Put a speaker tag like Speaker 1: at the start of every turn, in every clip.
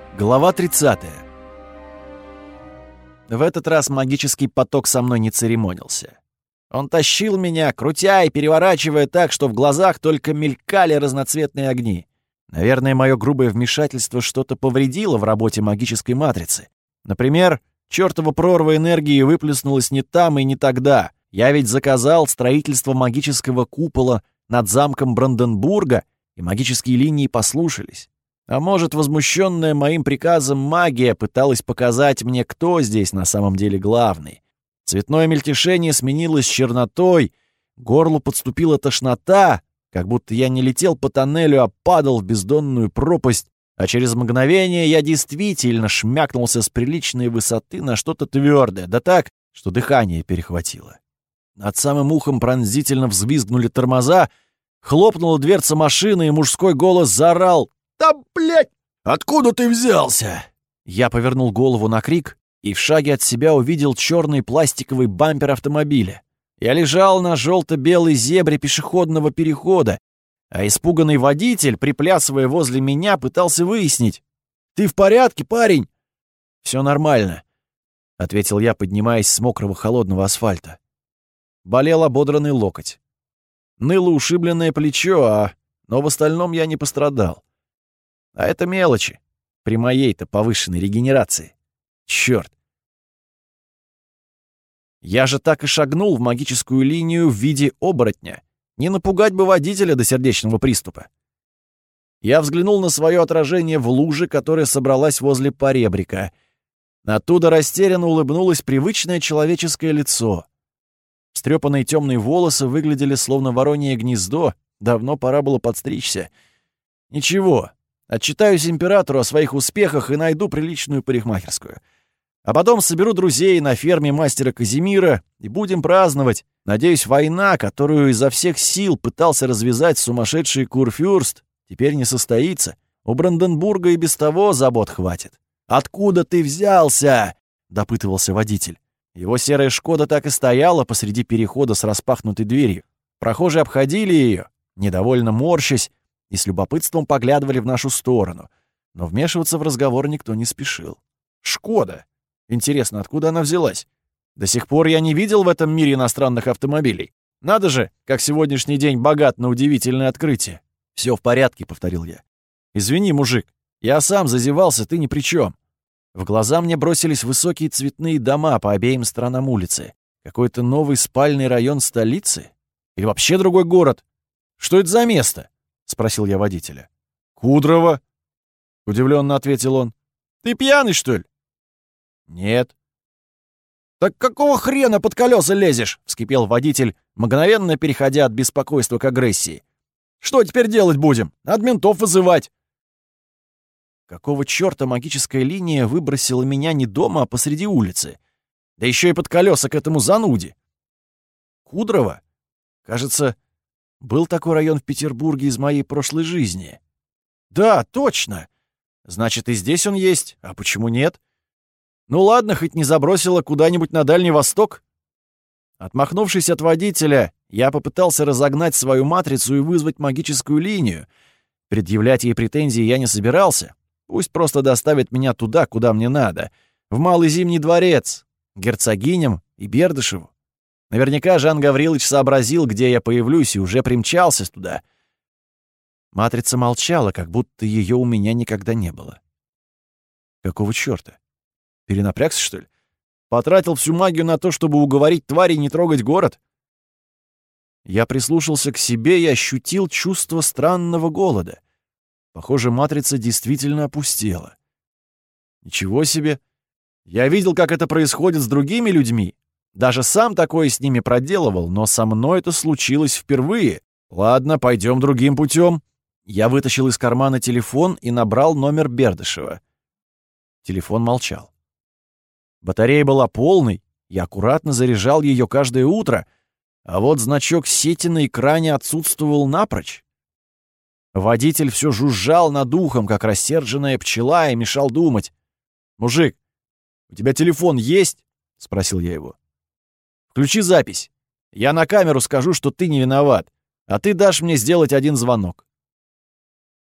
Speaker 1: Глава 30. В этот раз магический поток со мной не церемонился. Он тащил меня, крутя и переворачивая так, что в глазах только мелькали разноцветные огни. Наверное, мое грубое вмешательство что-то повредило в работе магической матрицы. Например, чёртова прорва энергии выплеснулась не там и не тогда. Я ведь заказал строительство магического купола над замком Бранденбурга, и магические линии послушались. А может, возмущенная моим приказом магия пыталась показать мне, кто здесь на самом деле главный. Цветное мельтешение сменилось чернотой, к горлу подступила тошнота, как будто я не летел по тоннелю, а падал в бездонную пропасть, а через мгновение я действительно шмякнулся с приличной высоты на что-то твердое, да так, что дыхание перехватило. Над самым ухом пронзительно взвизгнули тормоза, хлопнула дверца машины, и мужской голос заорал: «Да, блядь! Откуда ты взялся?» Я повернул голову на крик и в шаге от себя увидел черный пластиковый бампер автомобиля. Я лежал на желто-белой зебре пешеходного перехода, а испуганный водитель, приплясывая возле меня, пытался выяснить: «Ты в порядке, парень?» «Все нормально», — ответил я, поднимаясь с мокрого холодного асфальта. Болел ободранный локоть. Ныло ушибленное плечо, но в остальном я не пострадал. А это мелочи при моей-то повышенной регенерации. Чёрт! Я же так и шагнул в магическую линию в виде оборотня. Не напугать бы водителя до сердечного приступа. Я взглянул на свое отражение в луже, которая собралась возле поребрика. Оттуда растерянно улыбнулось привычное человеческое лицо. Встрепанные темные волосы выглядели словно воронье гнездо, давно пора было подстричься. Ничего. Отчитаюсь императору о своих успехах и найду приличную парикмахерскую. А потом соберу друзей на ферме мастера Казимира и будем праздновать. Надеюсь, война, которую изо всех сил пытался развязать сумасшедший курфюрст, теперь не состоится. У Бранденбурга и без того забот хватит. «Откуда ты взялся?» — допытывался водитель. Его серая «Шкода» так и стояла посреди перехода с распахнутой дверью. Прохожие обходили ее, недовольно морщась, и с любопытством поглядывали в нашу сторону. Но вмешиваться в разговор никто не спешил. «Шкода? Интересно, откуда она взялась? До сих пор я не видел в этом мире иностранных автомобилей. Надо же, как сегодняшний день богат на удивительное открытие». «Все в порядке», — повторил я. «Извини, мужик, я сам зазевался, ты ни при чем». В глаза мне бросились высокие цветные дома по обеим сторонам улицы. Какой-то новый спальный район столицы? Или вообще другой город? Что это за место? — спросил я водителя. «Кудрово», — удивленно ответил он. «Ты пьяный, что ли?» «Нет». «Так какого хрена под колеса лезешь?» — вскипел водитель, мгновенно переходя от беспокойства к агрессии. «Что теперь делать будем? Надо ментов вызывать». Какого чёрта магическая линия выбросила меня не дома, а посреди улицы? Да еще и под колеса к этому зануде. Кудрово? Кажется, был такой район в Петербурге из моей прошлой жизни. Да, точно. Значит, и здесь он есть. А почему нет? Ну ладно, хоть не забросило куда-нибудь на Дальний Восток. Отмахнувшись от водителя, я попытался разогнать свою матрицу и вызвать магическую линию. Предъявлять ей претензии я не собирался. Пусть просто доставит меня туда, куда мне надо. В Малый Зимний дворец, к герцогиням и Бердышеву. Наверняка Жан Гаврилович сообразил, где я появлюсь, и уже примчался туда. Матрица молчала, как будто ее у меня никогда не было. Какого чёрта? Перенапрягся, что ли? Потратил всю магию на то, чтобы уговорить тварей не трогать город? Я прислушался к себе и ощутил чувство странного голода. Похоже, матрица действительно опустела. Ничего себе! Я видел, как это происходит с другими людьми. Даже сам такое с ними проделывал, но со мной это случилось впервые. Ладно, пойдем другим путем. Я вытащил из кармана телефон и набрал номер Бердышева. Телефон молчал. Батарея была полной, я аккуратно заряжал ее каждое утро, а вот значок сети на экране отсутствовал напрочь. Водитель все жужжал над ухом, как рассерженная пчела, и мешал думать. «Мужик, у тебя телефон есть?» — спросил я его. «Включи запись. Я на камеру скажу, что ты не виноват, а ты дашь мне сделать один звонок».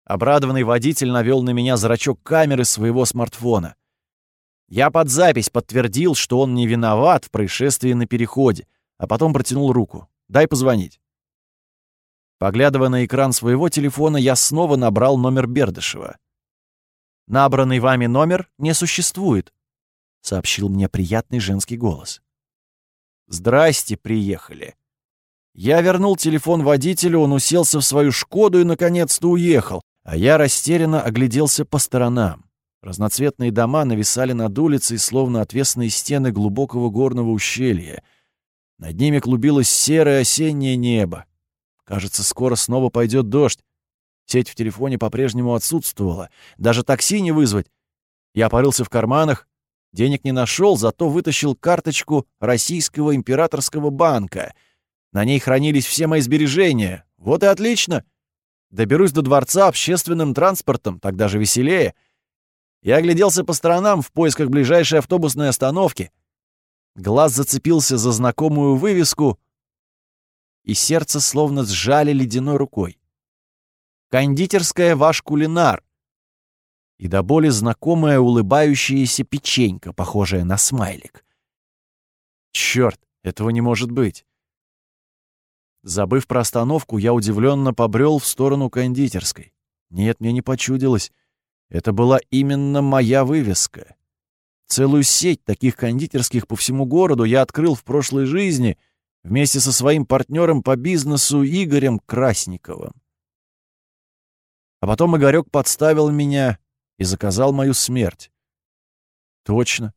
Speaker 1: Обрадованный водитель навел на меня зрачок камеры своего смартфона. Я под запись подтвердил, что он не виноват в происшествии на переходе, а потом протянул руку. «Дай позвонить». Поглядывая на экран своего телефона, я снова набрал номер Бердышева. «Набранный вами номер не существует», — сообщил мне приятный женский голос. «Здрасте, приехали». Я вернул телефон водителю, он уселся в свою «Шкоду» и наконец-то уехал, а я растерянно огляделся по сторонам. Разноцветные дома нависали над улицей, словно отвесные стены глубокого горного ущелья. Над ними клубилось серое осеннее небо. Кажется, скоро снова пойдет дождь. Сеть в телефоне по-прежнему отсутствовала. Даже такси не вызвать. Я порылся в карманах. Денег не нашел, зато вытащил карточку Российского императорского банка. На ней хранились все мои сбережения. Вот и отлично. Доберусь до дворца общественным транспортом, тогда же веселее. Я огляделся по сторонам в поисках ближайшей автобусной остановки. Глаз зацепился за знакомую вывеску, и сердце словно сжали ледяной рукой. «Кондитерская «Ваш кулинар». И до боли знакомая улыбающаяся печенька, похожая на смайлик. Черт, этого не может быть. Забыв про остановку, я удивленно побрел в сторону кондитерской. Нет, мне не почудилось. Это была именно моя вывеска. Целую сеть таких кондитерских по всему городу я открыл в прошлой жизни вместе со своим партнером по бизнесу Игорем Красниковым. А потом Игорек подставил меня и заказал мою смерть. Точно.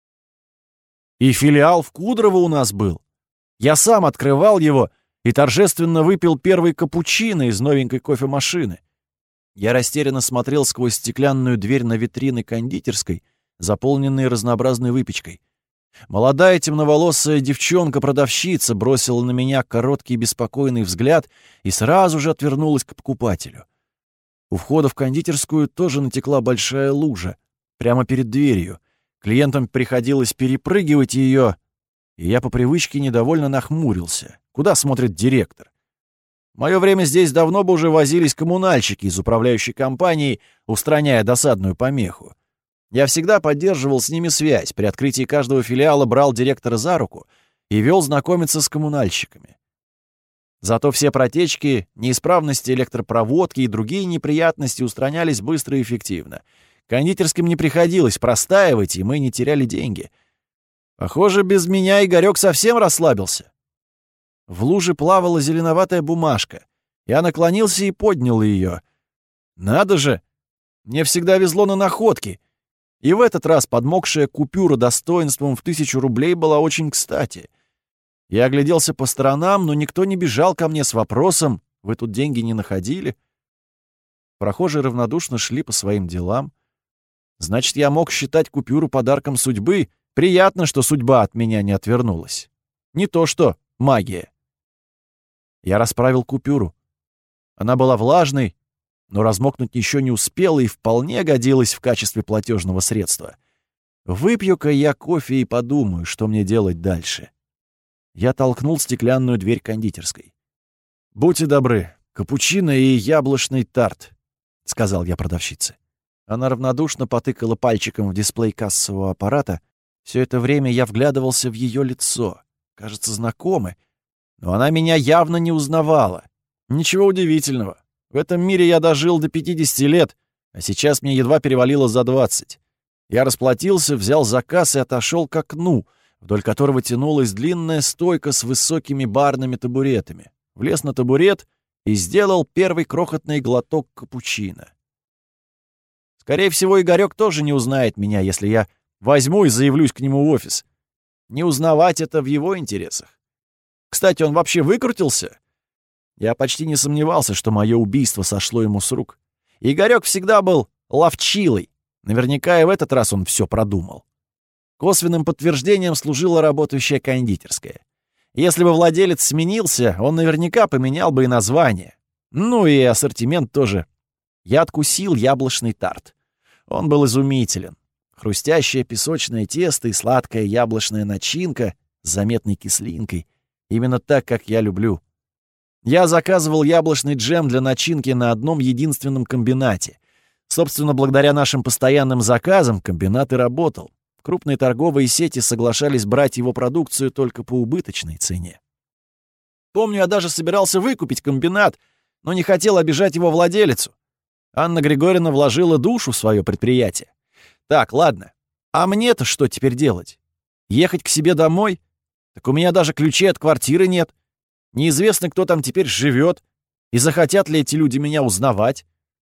Speaker 1: И филиал в Кудрово у нас был. Я сам открывал его и торжественно выпил первый капучино из новенькой кофемашины. Я растерянно смотрел сквозь стеклянную дверь на витрины кондитерской, заполненные разнообразной выпечкой. Молодая темноволосая девчонка-продавщица бросила на меня короткий беспокойный взгляд и сразу же отвернулась к покупателю. У входа в кондитерскую тоже натекла большая лужа, прямо перед дверью. Клиентам приходилось перепрыгивать ее, и я по привычке недовольно нахмурился. Куда смотрит директор? В мое время здесь давно бы уже возились коммунальщики из управляющей компании, устраняя досадную помеху. Я всегда поддерживал с ними связь, при открытии каждого филиала брал директора за руку и вел знакомиться с коммунальщиками. Зато все протечки, неисправности электропроводки и другие неприятности устранялись быстро и эффективно. Кондитерским не приходилось простаивать, и мы не теряли деньги. Похоже, без меня Игорек совсем расслабился. В луже плавала зеленоватая бумажка. Я наклонился и поднял ее. Надо же! Мне всегда везло на находки. И в этот раз подмокшая купюра достоинством в 1000 рублей была очень кстати. Я огляделся по сторонам, но никто не бежал ко мне с вопросом: «Вы тут деньги не находили?» Прохожие равнодушно шли по своим делам. Значит, я мог считать купюру подарком судьбы. Приятно, что судьба от меня не отвернулась. Не то что магия. Я расправил купюру. Она была влажной, но размокнуть еще не успела и вполне годилась в качестве платежного средства. Выпью-ка я кофе и подумаю, что мне делать дальше. Я толкнул стеклянную дверь кондитерской. «Будьте добры, капучино и яблочный тарт», — сказал я продавщице. Она равнодушно потыкала пальчиком в дисплей кассового аппарата. Все это время я вглядывался в ее лицо. Кажется, знакомы. Но она меня явно не узнавала. Ничего удивительного. В этом мире я дожил до 50 лет, а сейчас мне едва перевалило за 20. Я расплатился, взял заказ и отошел к окну, вдоль которого тянулась длинная стойка с высокими барными табуретами. Влез на табурет и сделал первый крохотный глоток капучино. Скорее всего, Игорек тоже не узнает меня, если я возьму и заявлюсь к нему в офис. Не узнавать — это в его интересах. Кстати, он вообще выкрутился? Я почти не сомневался, что мое убийство сошло ему с рук. Игорек всегда был ловчилой. Наверняка и в этот раз он все продумал. Косвенным подтверждением служила работающая кондитерская. Если бы владелец сменился, он наверняка поменял бы и название. Ну и ассортимент тоже. Я откусил яблочный тарт. Он был изумителен. Хрустящее песочное тесто и сладкая яблочная начинка с заметной кислинкой. Именно так, как я люблю. Я заказывал яблочный джем для начинки на одном единственном комбинате. Собственно, благодаря нашим постоянным заказам комбинат и работал. Крупные торговые сети соглашались брать его продукцию только по убыточной цене. Помню, я даже собирался выкупить комбинат, но не хотел обижать его владелицу. Анна Григорьевна вложила душу в свое предприятие. Так, ладно. А мне-то что теперь делать? Ехать к себе домой? Так у меня даже ключей от квартиры нет. Неизвестно, кто там теперь живет, и захотят ли эти люди меня узнавать.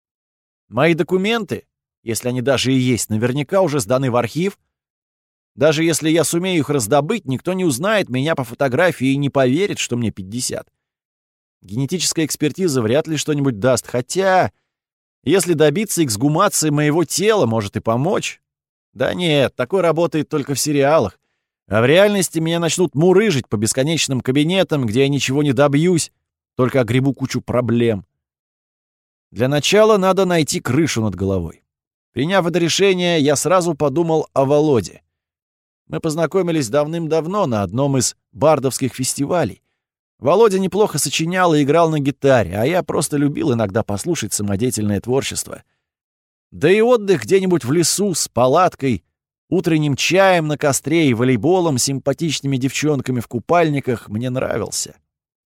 Speaker 1: Мои документы, если они даже и есть, наверняка уже сданы в архив. Даже если я сумею их раздобыть, никто не узнает меня по фотографии и не поверит, что мне 50. Генетическая экспертиза вряд ли что-нибудь даст, хотя, если добиться эксгумации моего тела, может и помочь. Да нет, такое работает только в сериалах. А в реальности меня начнут мурыжить по бесконечным кабинетам, где я ничего не добьюсь, только огребу кучу проблем. Для начала надо найти крышу над головой. Приняв это решение, я сразу подумал о Володе. Мы познакомились давным-давно на одном из бардовских фестивалей. Володя неплохо сочинял и играл на гитаре, а я просто любил иногда послушать самодеятельное творчество. Да и отдых где-нибудь в лесу с палаткой, утренним чаем на костре и волейболом с симпатичными девчонками в купальниках мне нравился.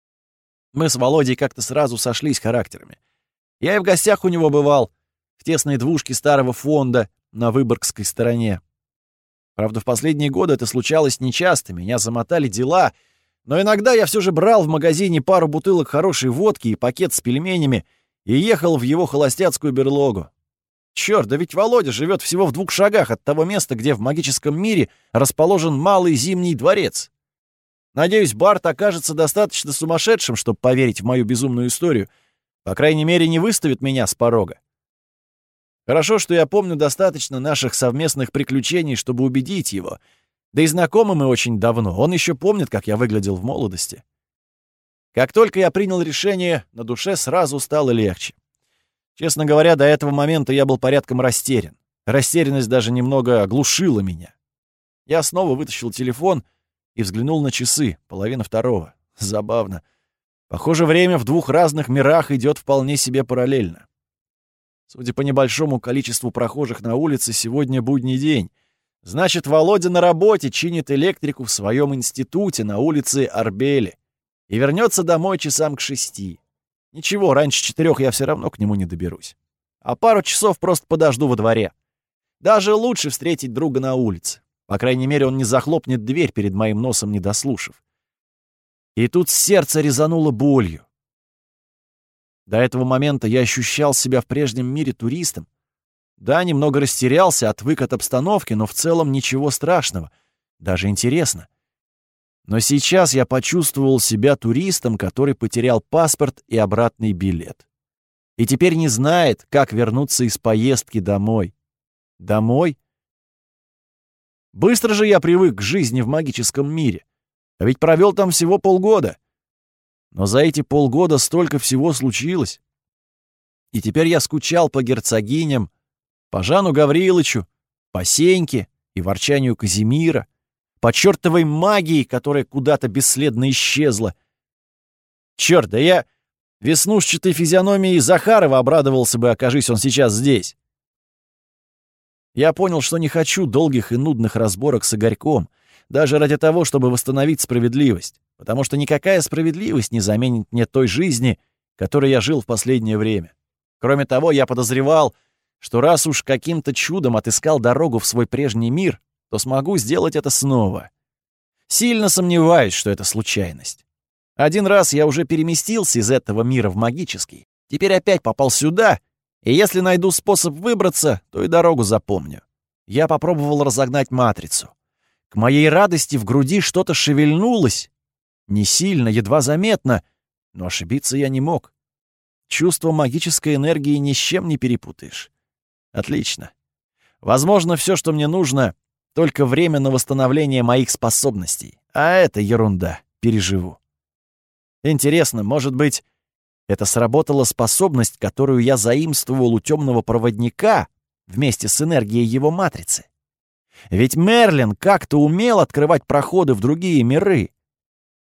Speaker 1: Мы с Володей как-то сразу сошлись характерами. Я и в гостях у него бывал, в тесной двушке старого фонда на Выборгской стороне. Правда, в последние годы это случалось нечасто, меня замотали дела, но иногда я все же брал в магазине пару бутылок хорошей водки и пакет с пельменями и ехал в его холостяцкую берлогу. Чёрт, да ведь Володя живет всего в 2 шагах от того места, где в магическом мире расположен Малый Зимний дворец. Надеюсь, Барт окажется достаточно сумасшедшим, чтобы поверить в мою безумную историю. По крайней мере, не выставит меня с порога. Хорошо, что я помню достаточно наших совместных приключений, чтобы убедить его. Да и знакомы мы очень давно. Он еще помнит, как я выглядел в молодости. Как только я принял решение, на душе сразу стало легче. Честно говоря, до этого момента я был порядком растерян. Растерянность даже немного оглушила меня. Я снова вытащил телефон и взглянул на часы, 1:30. Забавно. Похоже, время в 2 разных мирах идет вполне себе параллельно. Судя по небольшому количеству прохожих на улице, сегодня будний день. Значит, Володя на работе чинит электрику в своем институте на улице Арбели и вернется домой часам к 6. Ничего, раньше 4 я все равно к нему не доберусь. А пару часов просто подожду во дворе. Даже лучше встретить друга на улице. По крайней мере, он не захлопнет дверь перед моим носом, не дослушав. И тут сердце резануло болью. До этого момента я ощущал себя в прежнем мире туристом. Да, немного растерялся, отвык от обстановки, но в целом ничего страшного. Даже интересно. Но сейчас я почувствовал себя туристом, который потерял паспорт и обратный билет. И теперь не знает, как вернуться из поездки домой. Домой? Быстро же я привык к жизни в магическом мире. А ведь провел там всего полгода. Но за эти полгода столько всего случилось. И теперь я скучал по герцогиням, по Жану Гаврилычу, по Сеньке и ворчанию Казимира, по чертовой магии, которая куда-то бесследно исчезла. Черт, да я веснушчатой физиономией Захарова обрадовался бы, окажись он сейчас здесь. Я понял, что не хочу долгих и нудных разборок с Игорьком, даже ради того, чтобы восстановить справедливость, потому что никакая справедливость не заменит мне той жизни, которой я жил в последнее время. Кроме того, я подозревал, что раз уж каким-то чудом отыскал дорогу в свой прежний мир, то смогу сделать это снова. Сильно сомневаюсь, что это случайность. Один раз я уже переместился из этого мира в магический, теперь опять попал сюда, и если найду способ выбраться, то и дорогу запомню. Я попробовал разогнать матрицу. К моей радости в груди что-то шевельнулось. Не сильно, едва заметно, но ошибиться я не мог. Чувство магической энергии ни с чем не перепутаешь. Отлично. Возможно, все, что мне нужно, только время на восстановление моих способностей. А это ерунда, переживу. Интересно, может быть, это сработала способность, которую я заимствовал у темного проводника вместе с энергией его матрицы? Ведь Мерлин как-то умел открывать проходы в другие миры.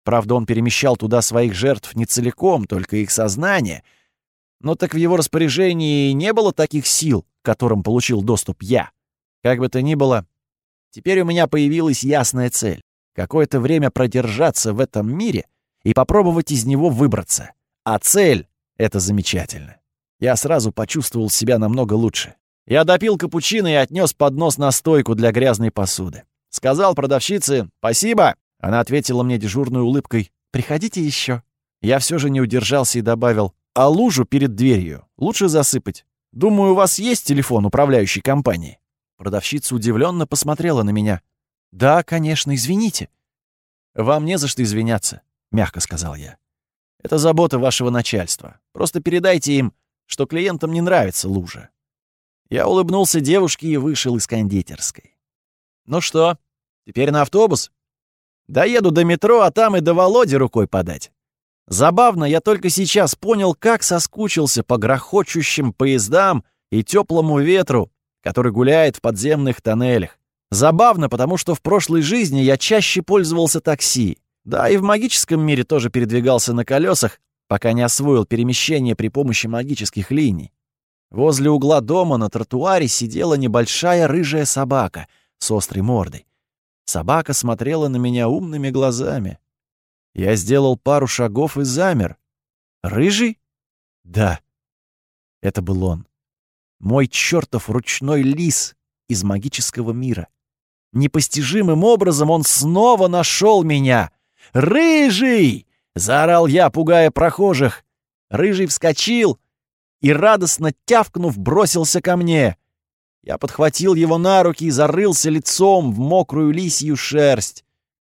Speaker 1: Правда, он перемещал туда своих жертв не целиком, только их сознание. Но так в его распоряжении не было таких сил, к которым получил доступ я. Как бы то ни было, теперь у меня появилась ясная цель — какое-то время продержаться в этом мире и попробовать из него выбраться. А цель — это замечательно. Я сразу почувствовал себя намного лучше. Я допил капучино и отнес поднос на стойку для грязной посуды. Сказал продавщице «Спасибо». Она ответила мне дежурной улыбкой «Приходите еще». Я все же не удержался и добавил «А лужу перед дверью лучше засыпать. Думаю, у вас есть телефон управляющей компании?» Продавщица удивленно посмотрела на меня. «Да, конечно, извините». «Вам не за что извиняться», — мягко сказал я. «Это забота вашего начальства. Просто передайте им, что клиентам не нравится лужа». Я улыбнулся девушке и вышел из кондитерской. «Ну что, теперь на автобус? Доеду до метро, а там и до Володи рукой подать». Забавно, я только сейчас понял, как соскучился по грохочущим поездам и теплому ветру, который гуляет в подземных тоннелях. Забавно, потому что в прошлой жизни я чаще пользовался такси. Да, и в магическом мире тоже передвигался на колесах, пока не освоил перемещение при помощи магических линий. Возле угла дома на тротуаре сидела небольшая рыжая собака с острой мордой. Собака смотрела на меня умными глазами. Я сделал пару шагов и замер. Рыжий? Да, это был он. Мой чертов ручной лис из магического мира. Непостижимым образом он снова нашел меня. «Рыжий!» — заорал я, пугая прохожих. Рыжий вскочил и, радостно тявкнув, бросился ко мне. Я подхватил его на руки и зарылся лицом в мокрую лисью шерсть.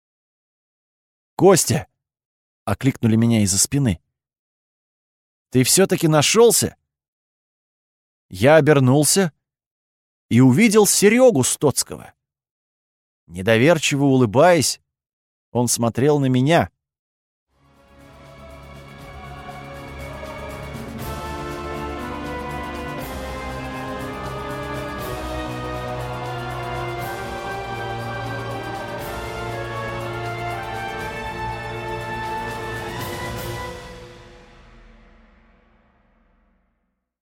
Speaker 1: «Костя!» — окликнули меня из-за спины. «Ты все-таки нашелся?» Я обернулся и увидел Серегу Стоцкого. Недоверчиво улыбаясь, он смотрел на меня.